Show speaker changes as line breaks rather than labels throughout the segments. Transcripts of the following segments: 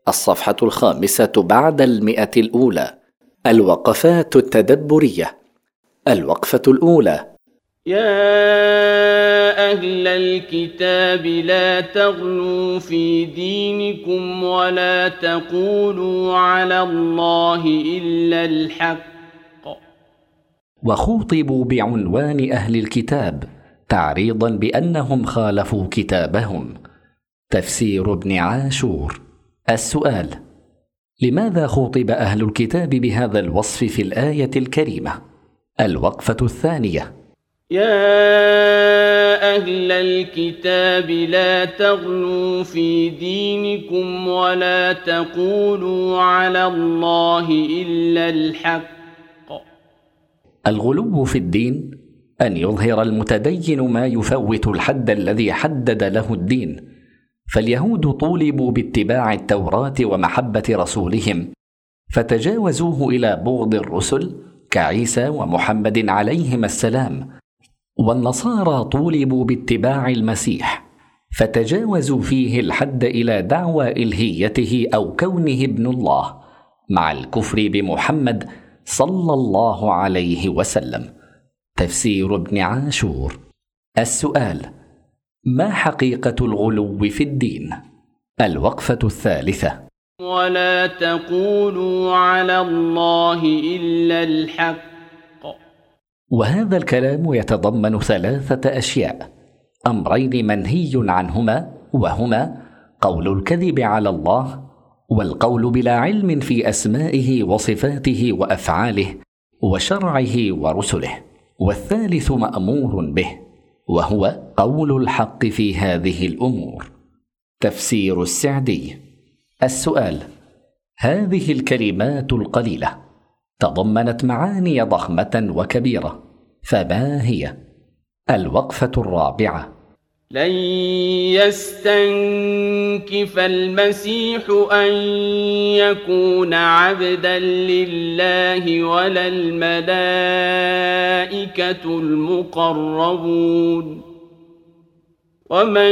الصفحة 5 بعد 100 الأولى. الوقفات التدبرية. الوقفة الأولى:
يا أهل الكتاب لا تغلوا في دينكم ولا تقولوا على الله إلا الحق.
وخوطبوا بعنوان أهل الكتاب تعريضا بأنهم خالفوا كتابهم. تفسير ابن عاشور. السؤال: لماذا خوطب أهل الكتاب بهذا الوصف في الآية الكريمة؟ الوقفة الثانية:
يا أهل الكتاب لا تغلوا في دينكم ولا تقولوا على الله إلا الحق.
الغلو في الدين أن يظهر المتدين ما يفوت الحد الذي حدد له الدين، فاليهود طولبوا باتباع التوراة ومحبة رسولهم فتجاوزوه إلى بغض الرسل كعيسى ومحمد عليهما السلام، والنصارى طولبوا باتباع المسيح فتجاوزوا فيه الحد إلى دعوى إلهيته أو كونه ابن الله مع الكفر بمحمد صلى الله عليه وسلم. تفسير ابن عاشور. السؤال: ما حقيقة الغلو في الدين؟ الوقفة الثالثة:
ولا تقولوا على الله إلا الحق.
وهذا الكلام يتضمن 3 أشياء: أمرين منهي عنهما، وهما قول الكذب على الله، والقول بلا علم في أسمائه وصفاته وأفعاله وشرعه ورسله، والثالث مأمور به، وهو قول الحق في هذه الأمور. تفسير السعدي. السؤال: هذه الكلمات القليلة تضمنت معاني ضخمة وكبيرة، فما هي؟ الوقفة الرابعة:
لن يستنكف المسيح أن يكون عبدا لله ولا الملائكة المقربون، ومن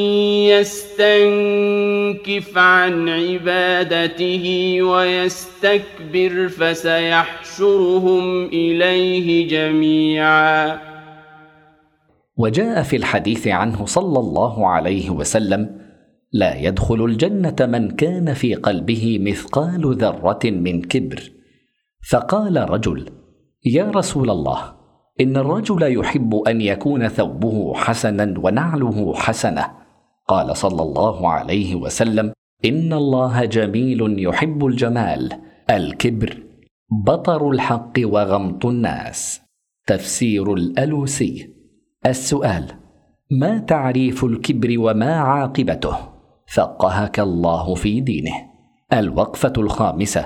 يستنكف عن عبادته ويستكبر فسيحشرهم إليه جميعا.
وجاء في الحديث عنه صلى الله عليه وسلم: لا يدخل الجنة من كان في قلبه مثقال ذرة من كبر. فقال رجل: يا رسول الله، إن الرجل يحب أن يكون ثوبه حسنا ونعله حسنة. قال صلى الله عليه وسلم: إن الله جميل يحب الجمال. الكبر بطر الحق وغمط الناس. تفسير الألوسي. السؤال: ما تعريف الكبر وما عاقبته؟ فقهك الله في دينه. الوقفة الخامسة: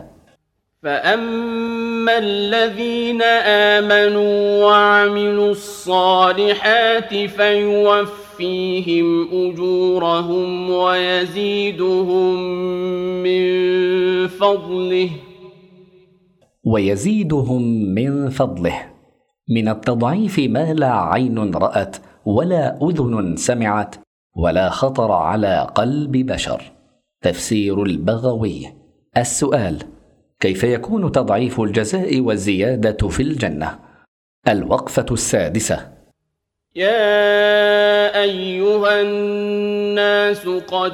فأما الذين آمنوا وعملوا الصالحات فيوفيهم أجورهم ويزيدهم من فضله من التضعيف ما لا عين رأت ولا أذن سمعت ولا خطر على قلب بشر. تفسير البغوي. السؤال: كيف يكون تضعيف الجزاء والزيادة في الجنة؟ الوقفة السادسة: يا أيها الناس قد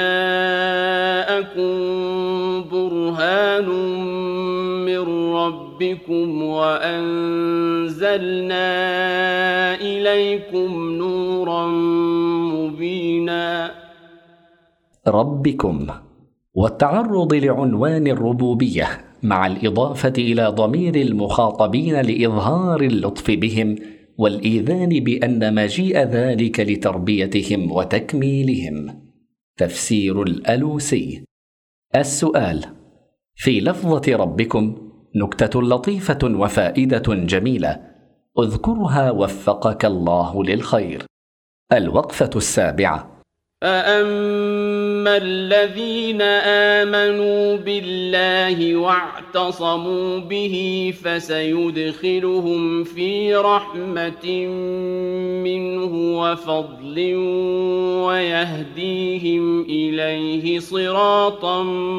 جاءكم برهان من ربكم وأنزلنا إليكم نورا مبينا.
ربكم، والتعرض لعنوان الربوبية مع الإضافة إلى ضمير المخاطبين لإظهار اللطف بهم والإيذان بأن مجيء ذلك لتربيتهم وتكميلهم. تفسير الألوسي. السؤال: في لفظة ربكم نكتة لطيفة وفائدة جميلة، اذكرها وفقك الله للخير. الوقفة السابعة:
فأما الذين آمنوا بالله واعتصموا به فسيدخلهم في رحمة منه وفضل ويهديهم إليه صراطا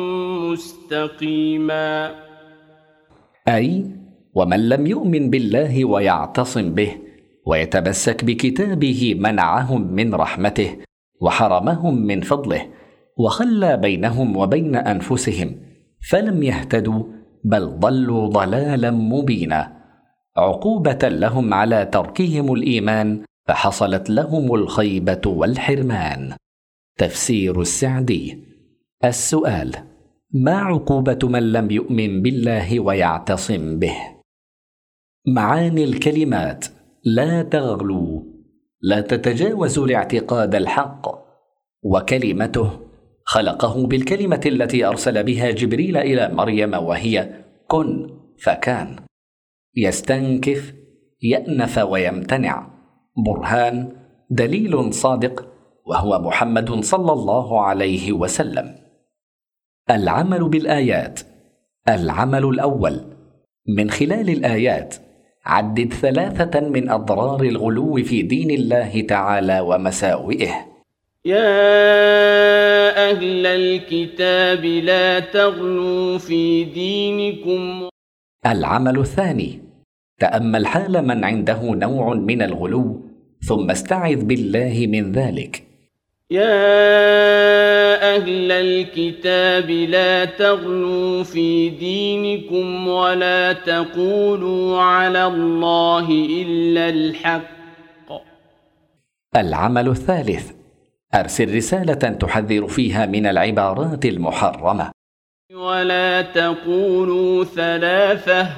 مستقيما.
أي ومن لم يؤمن بالله ويعتصم به ويتمسك بكتابه منعهم من رحمته وحرمهم من فضله وخلى بينهم وبين أنفسهم فلم يهتدوا بل ضلوا ضلالا مبينا، عقوبة لهم على تركهم الإيمان فحصلت لهم الخيبة والحرمان. تفسير السعدي. السؤال: ما عقوبة من لم يؤمن بالله ويعتصم به؟ معاني الكلمات: لا تغلوا، لا تتجاوزوا الاعتقاد الحق. وكلمته: خلقه بالكلمة التي أرسل بها جبريل إلى مريم وهي كن فكان. يستنكف، يأنف ويمتنع. برهان: دليل صادق، وهو محمد صلى الله عليه وسلم. العمل بالآيات. العمل الأول: من خلال الآيات عدد 3 من أضرار الغلو في دين الله تعالى ومساوئه.
يا أهل الكتاب لا تغلوا في دينكم.
العمل الثاني: تأمل حال من عنده نوع من الغلو ثم استعذ بالله من ذلك.
يا أهل الكتاب لا تغلوا في دينكم ولا تقولوا على الله إلا الحق.
العمل الثالث: أرسل رسالة تحذر فيها من العبارات المحرمة.
ولا تقولوا 3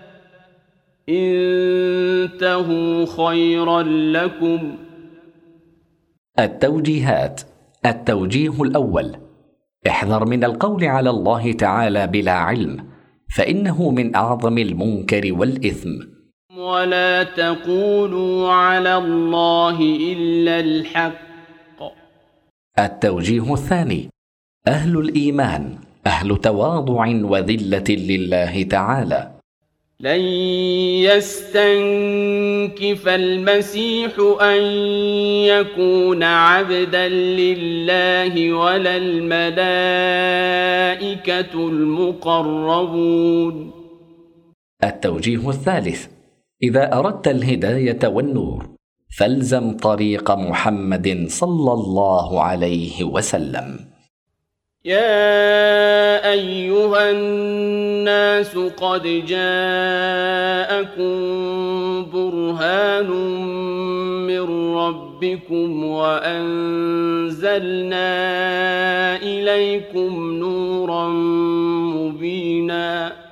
انتهوا خيرا لكم.
التوجيهات. التوجيه الأول: احذر من القول على الله تعالى بلا علم، فإنه من أعظم المنكر والإثم.
ولا تقولوا على الله إلا الحق.
التوجيه الثاني: أهل الإيمان أهل تواضع وذلة لله تعالى.
لن يستنكف المسيح أن يكون عبدا لله ولا الملائكة المقربون.
التوجيه الثالث: إذا أردت الهداية والنور فالزم طريق محمد صلى الله عليه وسلم.
يا أيها الناس قد جاءكم برهان من ربكم وأنزلنا إليكم نورا مبينا.